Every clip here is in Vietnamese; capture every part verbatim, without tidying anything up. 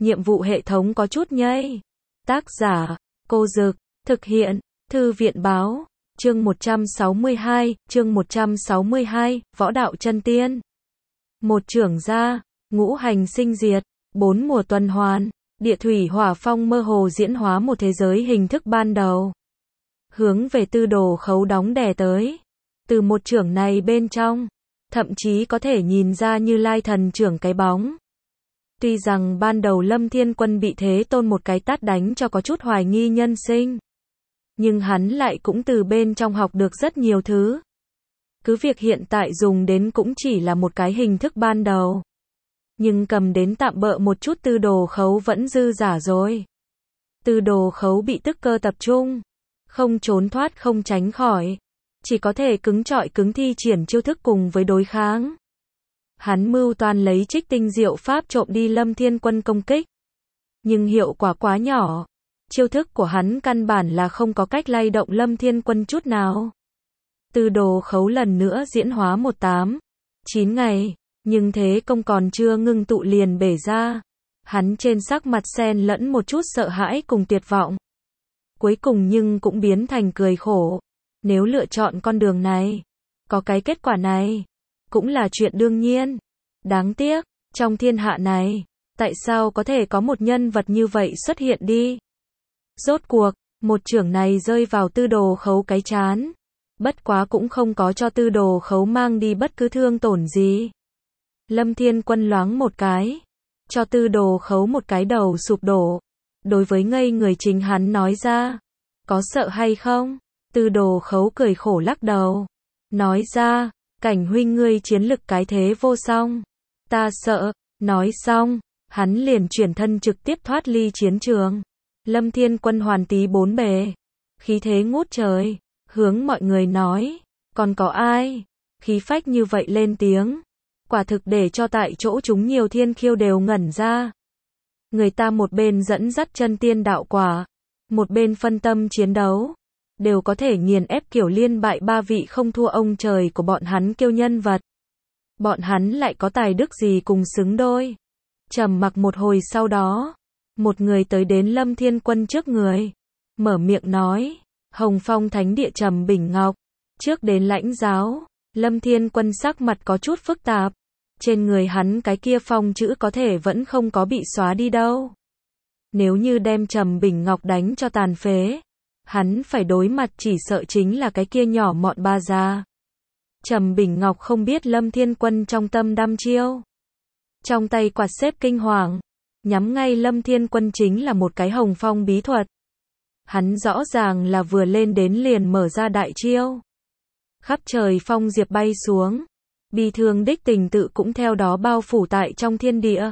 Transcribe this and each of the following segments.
nhiệm vụ hệ thống có chút nhây. Tác giả, Cô Dực, thực hiện, Thư viện Báo, chương một trăm sáu mươi hai, chương một trăm sáu mươi hai, Võ đạo chân tiên. Một trưởng gia, ngũ hành sinh diệt, bốn mùa tuần hoàn, địa thủy hỏa phong mơ hồ diễn hóa một thế giới hình thức ban đầu. Hướng về tư đồ khấu đóng đè tới. Từ một trưởng này bên trong, thậm chí có thể nhìn ra Như Lai thần trưởng cái bóng. Tuy rằng ban đầu Lâm Thiên Quân bị Thế Tôn một cái tát đánh cho có chút hoài nghi nhân sinh, nhưng hắn lại cũng từ bên trong học được rất nhiều thứ. Cứ việc hiện tại dùng đến cũng chỉ là một cái hình thức ban đầu, nhưng cầm đến tạm bợ một chút tư đồ khấu vẫn dư giả rồi. Tư đồ khấu bị tức cơ tập trung, không trốn thoát không tránh khỏi, chỉ có thể cứng trọi cứng thi triển chiêu thức cùng với đối kháng. Hắn mưu toan lấy trích tinh diệu pháp trộm đi Lâm Thiên Quân công kích, nhưng hiệu quả quá nhỏ. Chiêu thức của hắn căn bản là không có cách lay động Lâm Thiên Quân chút nào. Tư đồ khấu lần nữa diễn hóa một tám, chín ngày, nhưng thế công còn chưa ngưng tụ liền bể ra. Hắn trên sắc mặt xen lẫn một chút sợ hãi cùng tuyệt vọng. Cuối cùng nhưng cũng biến thành cười khổ. Nếu lựa chọn con đường này, có cái kết quả này, cũng là chuyện đương nhiên. Đáng tiếc, trong thiên hạ này, tại sao có thể có một nhân vật như vậy xuất hiện đi? Rốt cuộc, một chưởng này rơi vào tư đồ khấu cái chán. Bất quá cũng không có cho tư đồ khấu mang đi bất cứ thương tổn gì. Lâm Thiên Quân loáng một cái, cho tư đồ khấu một cái đầu sụp đổ. Đối với ngây người chính hắn nói ra, có sợ hay không? Tư đồ khấu cười khổ lắc đầu, nói ra, Cảnh huynh ngươi chiến lực cái thế vô song. Ta sợ. Nói xong, hắn liền chuyển thân trực tiếp thoát ly chiến trường. Lâm Thiên Quân hoàn tí bốn bề, khí thế ngút trời, hướng mọi người nói, còn có ai khí phách như vậy lên tiếng, quả thực để cho tại chỗ chúng nhiều thiên kiêu đều ngẩn ra. Người ta một bên dẫn dắt chân tiên đạo quả, một bên phân tâm chiến đấu, đều có thể nghiền ép kiểu liên bại ba vị không thua ông trời của bọn hắn kiêu nhân vật. Bọn hắn lại có tài đức gì cùng xứng đôi? Trầm mặc một hồi sau đó, một người tới đến Lâm Thiên Quân trước người, mở miệng nói, Hồng Phong Thánh Địa Trầm Bình Ngọc, trước đến lãnh giáo. Lâm Thiên Quân sắc mặt có chút phức tạp, trên người hắn cái kia phong chữ có thể vẫn không có bị xóa đi đâu. Nếu như đem Trầm Bình Ngọc đánh cho tàn phế, hắn phải đối mặt chỉ sợ chính là cái kia nhỏ mọn ba gia. Trầm Bình Ngọc không biết Lâm Thiên Quân trong tâm đăm chiêu, trong tay quạt xếp kinh hoàng, nhắm ngay Lâm Thiên Quân chính là một cái hồng phong bí thuật. Hắn rõ ràng là vừa lên đến liền mở ra đại chiêu. Khắp trời phong diệp bay xuống, bi thương đích tình tự cũng theo đó bao phủ tại trong thiên địa.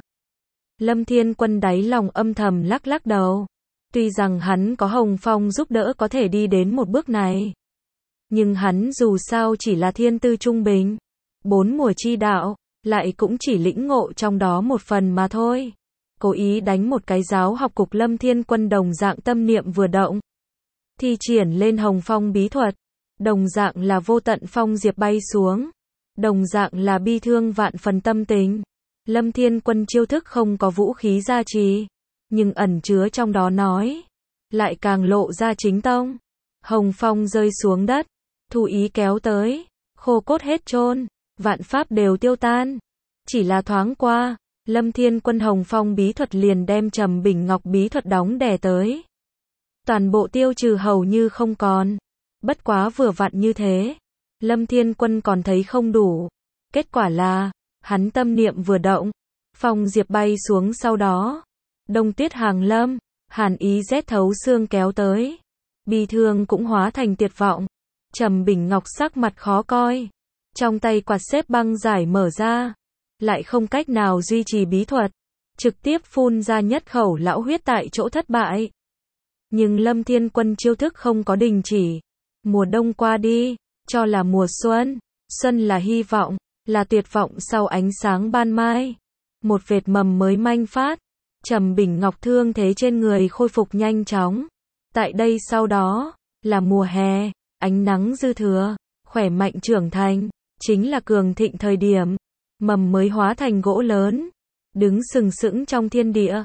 Lâm Thiên Quân đáy lòng âm thầm lắc lắc đầu. Tuy rằng hắn có hồng phong giúp đỡ có thể đi đến một bước này, nhưng hắn dù sao chỉ là thiên tư trung bình, bốn mùa chi đạo, lại cũng chỉ lĩnh ngộ trong đó một phần mà thôi. Cố ý đánh một cái giáo học cục. Lâm Thiên Quân đồng dạng tâm niệm vừa động, thi triển lên hồng phong bí thuật, đồng dạng là vô tận phong diệp bay xuống, đồng dạng là bi thương vạn phần tâm tình. Lâm Thiên Quân chiêu thức không có vũ khí gia trì, nhưng ẩn chứa trong đó nói, lại càng lộ ra chính tông. Hồng phong rơi xuống đất, thu ý kéo tới, khô cốt hết chôn, vạn pháp đều tiêu tan. Chỉ là thoáng qua, Lâm Thiên Quân hồng phong bí thuật liền đem Trầm Bình Ngọc bí thuật đóng đè tới. Toàn bộ tiêu trừ hầu như không còn. Bất quá vừa vặn như thế, Lâm Thiên Quân còn thấy không đủ. Kết quả là, hắn tâm niệm vừa động, phong diệp bay xuống sau đó. Đông tuyết hàng lâm, hàn ý rét thấu xương kéo tới. Bi thương cũng hóa thành tuyệt vọng. Trầm Bình Ngọc sắc mặt khó coi. Trong tay quạt xếp băng giải mở ra, lại không cách nào duy trì bí thuật, trực tiếp phun ra nhất khẩu lão huyết tại chỗ thất bại. Nhưng Lâm Thiên Quân chiêu thức không có đình chỉ. Mùa đông qua đi, cho là mùa xuân. Xuân là hy vọng, là tuyệt vọng sau ánh sáng ban mai. Một vệt mầm mới manh phát. Trầm Bình Ngọc thương thế trên người khôi phục nhanh chóng. Tại đây sau đó, là mùa hè, ánh nắng dư thừa, khỏe mạnh trưởng thành, chính là cường thịnh thời điểm. Mầm mới hóa thành gỗ lớn, đứng sừng sững trong thiên địa.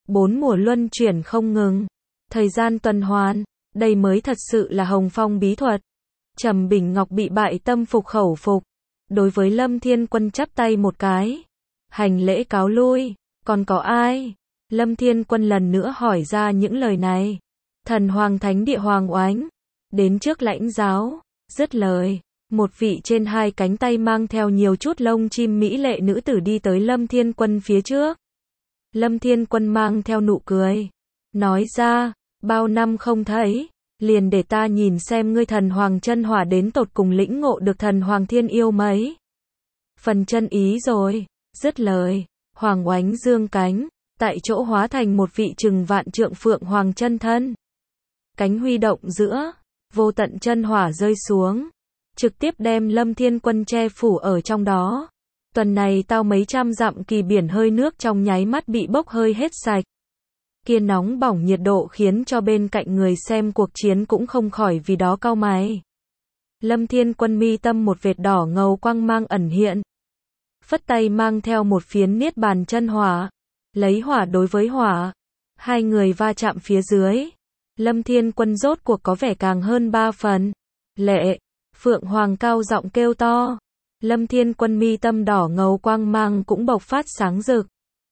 bốn mùa luân chuyển không ngừng, thời gian tuần hoàn, đây mới thật sự là Hồng Phong bí thuật. Trầm Bình Ngọc bị bại tâm phục khẩu phục, đối với Lâm Thiên Quân chắp tay một cái, hành lễ cáo lui, còn có ai? Lâm Thiên Quân lần nữa hỏi ra những lời này. Thần Hoàng Thánh Địa Hoàng Oánh, đến trước lãnh giáo, dứt lời, một vị trên hai cánh tay mang theo nhiều chút lông chim mỹ lệ nữ tử đi tới Lâm Thiên Quân phía trước. Lâm Thiên Quân mang theo nụ cười, nói ra, bao năm không thấy, liền để ta nhìn xem ngươi thần hoàng chân hỏa đến tột cùng lĩnh ngộ được thần hoàng thiên yêu mấy phần chân ý rồi. Dứt lời, Hoàng Oánh dương cánh, tại chỗ hóa thành một vị chừng vạn trượng phượng hoàng chân thân. Cánh huy động giữa, vô tận chân hỏa rơi xuống, trực tiếp đem Lâm Thiên Quân che phủ ở trong đó. Tuần này tao mấy trăm dặm kỳ biển hơi nước trong nháy mắt bị bốc hơi hết sạch. Kia nóng bỏng nhiệt độ khiến cho bên cạnh người xem cuộc chiến cũng không khỏi vì đó cau mày. Lâm Thiên Quân mi tâm một vệt đỏ ngầu quang mang ẩn hiện. Phất tay mang theo một phiến niết bàn chân hỏa. Lấy hỏa đối với hỏa. Hai người va chạm phía dưới. Lâm Thiên Quân rốt cuộc có vẻ càng hơn ba phần. Lệ, Phượng Hoàng cao giọng kêu to. Lâm Thiên Quân mi tâm đỏ ngầu quang mang cũng bộc phát sáng rực.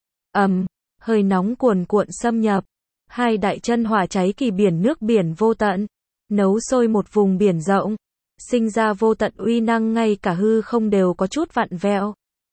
Ầm, hơi nóng cuồn cuộn xâm nhập. Hai đại chân hỏa cháy kỳ biển nước biển vô tận, nấu sôi một vùng biển rộng, sinh ra vô tận uy năng ngay cả hư không đều có chút vặn vẹo.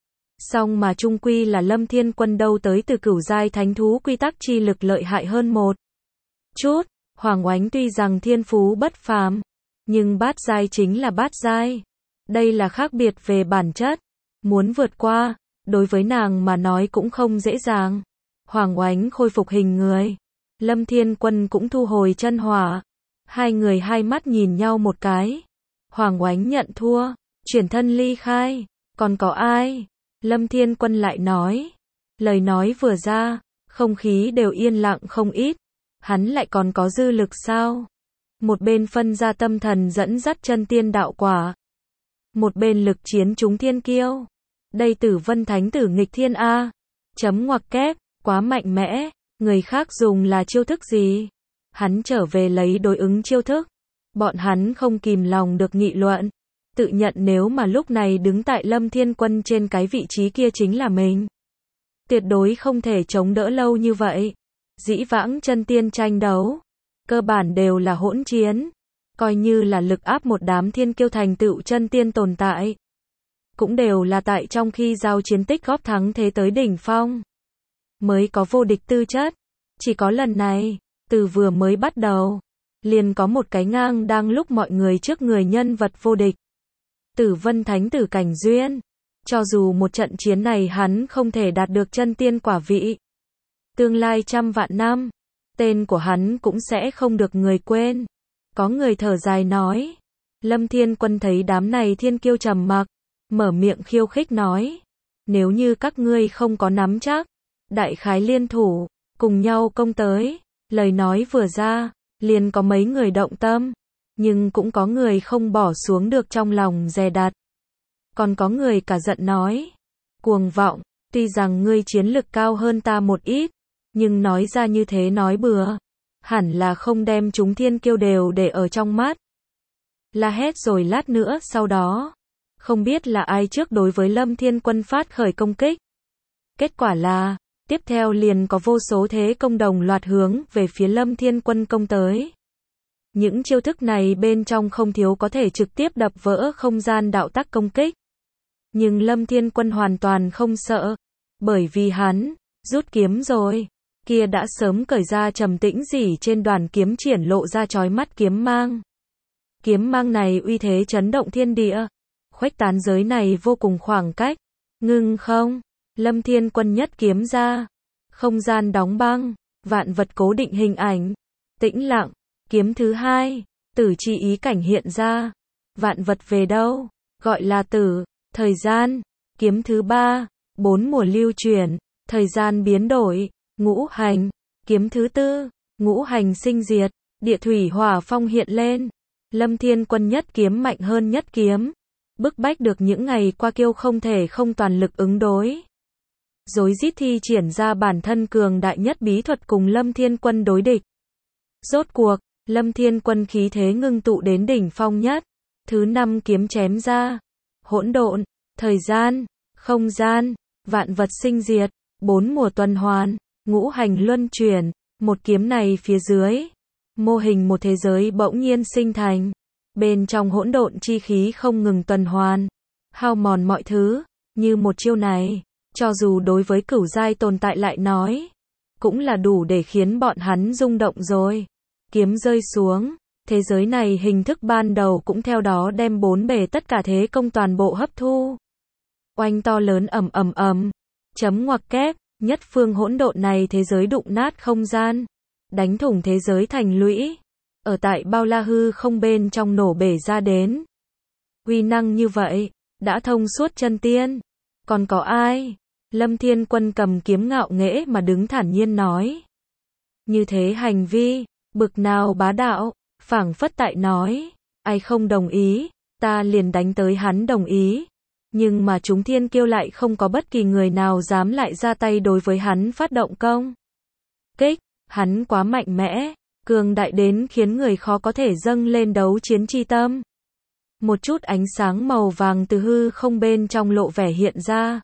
Song mà chung quy là Lâm Thiên Quân đâu tới từ cửu giai thánh thú quy tắc chi lực lợi hại hơn một chút. Hoàng Oánh tuy rằng thiên phú bất phàm, nhưng bát giai chính là bát giai. Đây là khác biệt về bản chất. Muốn vượt qua, đối với nàng mà nói cũng không dễ dàng. Hoàng Oánh khôi phục hình người. Lâm Thiên Quân cũng thu hồi chân hỏa. Hai người hai mắt nhìn nhau một cái. Hoàng Oánh nhận thua, chuyển thân ly khai. Còn có ai? Lâm Thiên Quân lại nói. Lời nói vừa ra, không khí đều yên lặng không ít. Hắn lại còn có dư lực sao? Một bên phân ra tâm thần dẫn dắt chân tiên đạo quả. Một bên lực chiến chúng thiên kiêu. Đây Tử Vân Thánh Tử nghịch thiên A. Chấm ngoặc kép, quá mạnh mẽ. Người khác dùng là chiêu thức gì? Hắn trở về lấy đối ứng chiêu thức. Bọn hắn không kìm lòng được nghị luận. Tự nhận nếu mà lúc này đứng tại Lâm Thiên Quân trên cái vị trí kia chính là mình. Tuyệt đối không thể chống đỡ lâu như vậy. Dĩ vãng chân tiên tranh đấu, cơ bản đều là hỗn chiến. Coi như là lực áp một đám thiên kiêu thành tựu chân tiên tồn tại. Cũng đều là tại trong khi giao chiến tích góp thắng thế tới đỉnh phong. Mới có vô địch tư chất. Chỉ có lần này, từ vừa mới bắt đầu, liền có một cái ngang đang lúc mọi người trước người nhân vật vô địch. Tử Vân Thánh Tử cảnh duyên. Cho dù một trận chiến này hắn không thể đạt được chân tiên quả vị, tương lai trăm vạn năm, tên của hắn cũng sẽ không được người quên. Có người thở dài nói. Lâm Thiên Quân thấy đám này thiên kiêu trầm mặc, mở miệng khiêu khích nói. Nếu như các ngươi không có nắm chắc, đại khái liên thủ, cùng nhau công tới. Lời nói vừa ra, liền có mấy người động tâm, nhưng cũng có người không bỏ xuống được trong lòng dè đặt. Còn có người cả giận nói. Cuồng vọng, tuy rằng ngươi chiến lực cao hơn ta một ít, nhưng nói ra như thế nói bừa. Hẳn là không đem chúng thiên kiêu đều để ở trong mắt. La hét rồi lát nữa sau đó. Không biết là ai trước đối với Lâm Thiên Quân phát khởi công kích. Kết quả là, tiếp theo liền có vô số thế công đồng loạt hướng về phía Lâm Thiên Quân công tới. Những chiêu thức này bên trong không thiếu có thể trực tiếp đập vỡ không gian đạo tắc công kích. Nhưng Lâm Thiên Quân hoàn toàn không sợ. Bởi vì hắn, rút kiếm rồi. Kia đã sớm cởi ra trầm tĩnh gì trên đoàn kiếm triển lộ ra chói mắt kiếm mang. Kiếm mang này uy thế chấn động thiên địa. Khuếch tán giới này vô cùng khoảng cách. Ngưng không, Lâm Thiên Quân nhất kiếm ra. Không gian đóng băng, vạn vật cố định hình ảnh. Tĩnh lặng, kiếm thứ hai, tử chi ý cảnh hiện ra. Vạn vật về đâu? Gọi là tử, thời gian. Kiếm thứ ba, bốn mùa lưu chuyển, thời gian biến đổi. Ngũ hành, kiếm thứ tư, ngũ hành sinh diệt, địa thủy hỏa phong hiện lên. Lâm Thiên Quân nhất kiếm mạnh hơn nhất kiếm, bức bách được những ngày qua kiêu không thể không toàn lực ứng đối. rối rít thi triển ra bản thân cường đại nhất bí thuật cùng Lâm Thiên Quân đối địch. Rốt cuộc, Lâm Thiên Quân khí thế ngưng tụ đến đỉnh phong nhất, thứ năm kiếm chém ra, hỗn độn, thời gian, không gian, vạn vật sinh diệt, bốn mùa tuần hoàn, ngũ hành luân chuyển, một kiếm này phía dưới, mô hình một thế giới bỗng nhiên sinh thành, bên trong hỗn độn chi khí không ngừng tuần hoàn, hao mòn mọi thứ, như một chiêu này, cho dù đối với cửu giai tồn tại lại nói, cũng là đủ để khiến bọn hắn rung động rồi. Kiếm rơi xuống, thế giới này hình thức ban đầu cũng theo đó đem bốn bề tất cả thế công toàn bộ hấp thu. Oanh to lớn ầm ầm ầm, chấm ngoặc kép, nhất phương hỗn độn này thế giới đụng nát không gian, đánh thủng thế giới thành lũy, ở tại bao la hư không bên trong nổ bể ra đến. Uy năng như vậy, đã thông suốt chân tiên, còn có ai? Lâm Thiên Quân cầm kiếm ngạo nghễ mà đứng thản nhiên nói. Như thế hành vi, bực nào bá đạo, phảng phất tại nói, ai không đồng ý, ta liền đánh tới hắn đồng ý. Nhưng mà chúng thiên kiêu lại không có bất kỳ người nào dám lại ra tay đối với hắn phát động công kích, hắn quá mạnh mẽ, cường đại đến khiến người khó có thể dâng lên đấu chiến chi tâm. Một chút ánh sáng màu vàng từ hư không bên trong lộ vẻ hiện ra,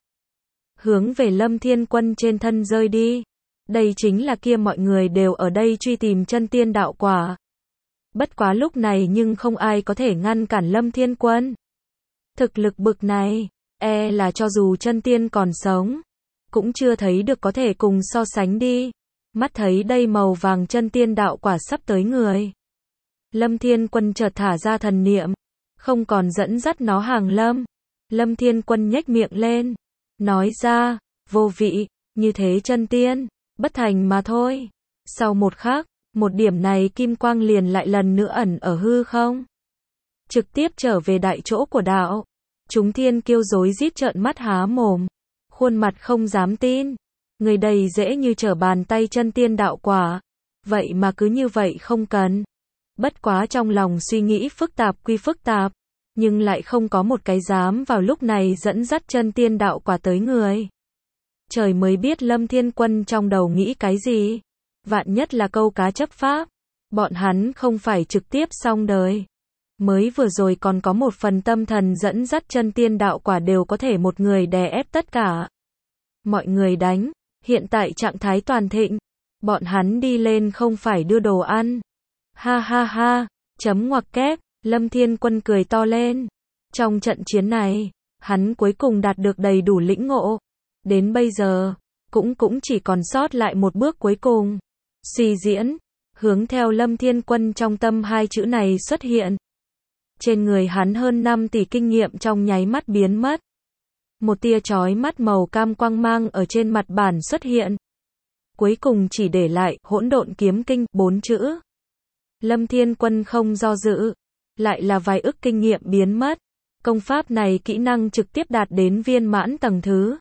hướng về Lâm Thiên Quân trên thân rơi đi. Đây chính là kia mọi người đều ở đây truy tìm chân tiên đạo quả. Bất quá lúc này nhưng không ai có thể ngăn cản Lâm Thiên Quân. Thực lực bực này, e là cho dù chân tiên còn sống, cũng chưa thấy được có thể cùng so sánh đi. Mắt thấy đây màu vàng chân tiên đạo quả sắp tới người, Lâm Thiên Quân chợt thả ra thần niệm, không còn dẫn dắt nó hàng lâm. Lâm Thiên Quân nhếch miệng lên, nói ra, vô vị, như thế chân tiên, bất thành mà thôi. Sau một khắc, một điểm này kim quang liền lại lần nữa ẩn ở hư không, trực tiếp trở về đại chỗ của đạo. Chúng thiên kiêu rối rít trợn mắt há mồm, khuôn mặt không dám tin. Người đầy dễ như trở bàn tay chân tiên đạo quả, vậy mà cứ như vậy không cần. Bất quá trong lòng suy nghĩ phức tạp quy phức tạp, nhưng lại không có một cái dám vào lúc này dẫn dắt chân tiên đạo quả tới người. Trời mới biết Lâm Thiên Quân trong đầu nghĩ cái gì. Vạn nhất là câu cá chấp pháp, bọn hắn không phải trực tiếp xong đời. Mới vừa rồi còn có một phần tâm thần dẫn dắt chân tiên đạo quả đều có thể một người đè ép tất cả. Mọi người đánh, hiện tại trạng thái toàn thịnh, bọn hắn đi lên không phải đưa đồ ăn. Ha ha ha, chấm ngoặc kép, Lâm Thiên Quân cười to lên. Trong trận chiến này, hắn cuối cùng đạt được đầy đủ lĩnh ngộ. Đến bây giờ, cũng cũng chỉ còn sót lại một bước cuối cùng. Suy diễn, hướng theo Lâm Thiên Quân trong tâm hai chữ này xuất hiện. Trên người hắn hơn năm tỷ kinh nghiệm trong nháy mắt biến mất. Một tia chói mắt màu cam quang mang ở trên mặt bản xuất hiện. Cuối cùng chỉ để lại hỗn độn kiếm kinh bốn chữ. Lâm Thiên Quân không do dự, lại là vài ức kinh nghiệm biến mất. Công pháp này kỹ năng trực tiếp đạt đến viên mãn tầng thứ.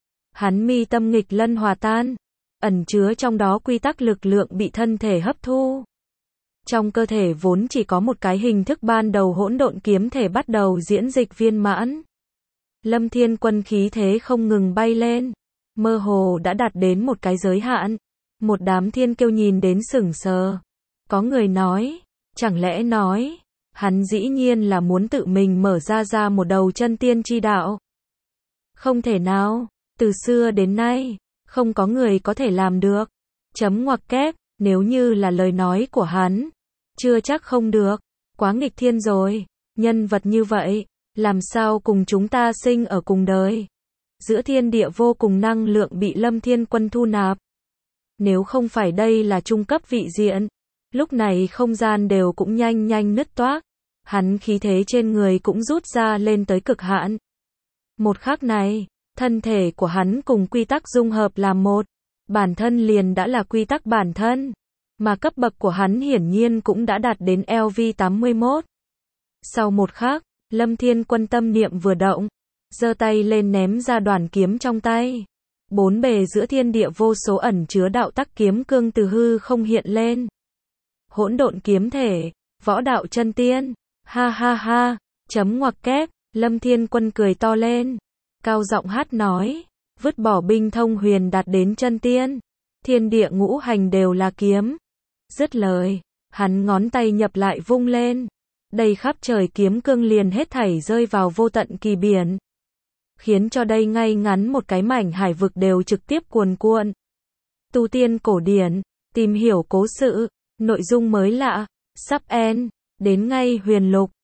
Hắn mi tâm nghịch lân hòa tan, ẩn chứa trong đó quy tắc lực lượng bị thân thể hấp thu. Trong cơ thể vốn chỉ có một cái hình thức ban đầu hỗn độn kiếm thể bắt đầu diễn dịch viên mãn. Lâm Thiên Quân khí thế không ngừng bay lên, mơ hồ đã đạt đến một cái giới hạn. Một đám thiên kiêu nhìn đến sững sờ. Có người nói, chẳng lẽ nói, hắn dĩ nhiên là muốn tự mình mở ra ra một đầu chân tiên chi đạo. Không thể nào, từ xưa đến nay, không có người có thể làm được. Chấm ngoặc kép, nếu như là lời nói của hắn, chưa chắc không được, quá nghịch thiên rồi, nhân vật như vậy, làm sao cùng chúng ta sinh ở cùng đời. Giữa thiên địa vô cùng năng lượng bị Lâm Thiên Quân thu nạp. Nếu không phải đây là trung cấp vị diện, lúc này không gian đều cũng nhanh nhanh nứt toác, hắn khí thế trên người cũng rút ra lên tới cực hạn. Một khắc này, thân thể của hắn cùng quy tắc dung hợp làm một, bản thân liền đã là quy tắc bản thân, mà cấp bậc của hắn hiển nhiên cũng đã đạt đến L V tám mươi mốt. Sau một khắc, Lâm Thiên Quân tâm niệm vừa động, giơ tay lên ném ra đoàn kiếm trong tay. Bốn bề giữa thiên địa vô số ẩn chứa đạo tắc kiếm cương từ hư không hiện lên. Hỗn độn kiếm thể, võ đạo chân tiên, ha ha ha, chấm ngoặc kép, Lâm Thiên Quân cười to lên, cao giọng hát nói, vứt bỏ binh thông huyền đạt đến chân tiên. Thiên địa ngũ hành đều là kiếm. Dứt lời, hắn ngón tay nhập lại vung lên. Đầy khắp trời kiếm cương liền hết thảy rơi vào vô tận kỳ biển. Khiến cho đây ngay ngắn một cái mảnh hải vực đều trực tiếp cuồn cuộn. Tu tiên cổ điển, tìm hiểu cố sự, nội dung mới lạ, sắp end, đến ngay huyền lục.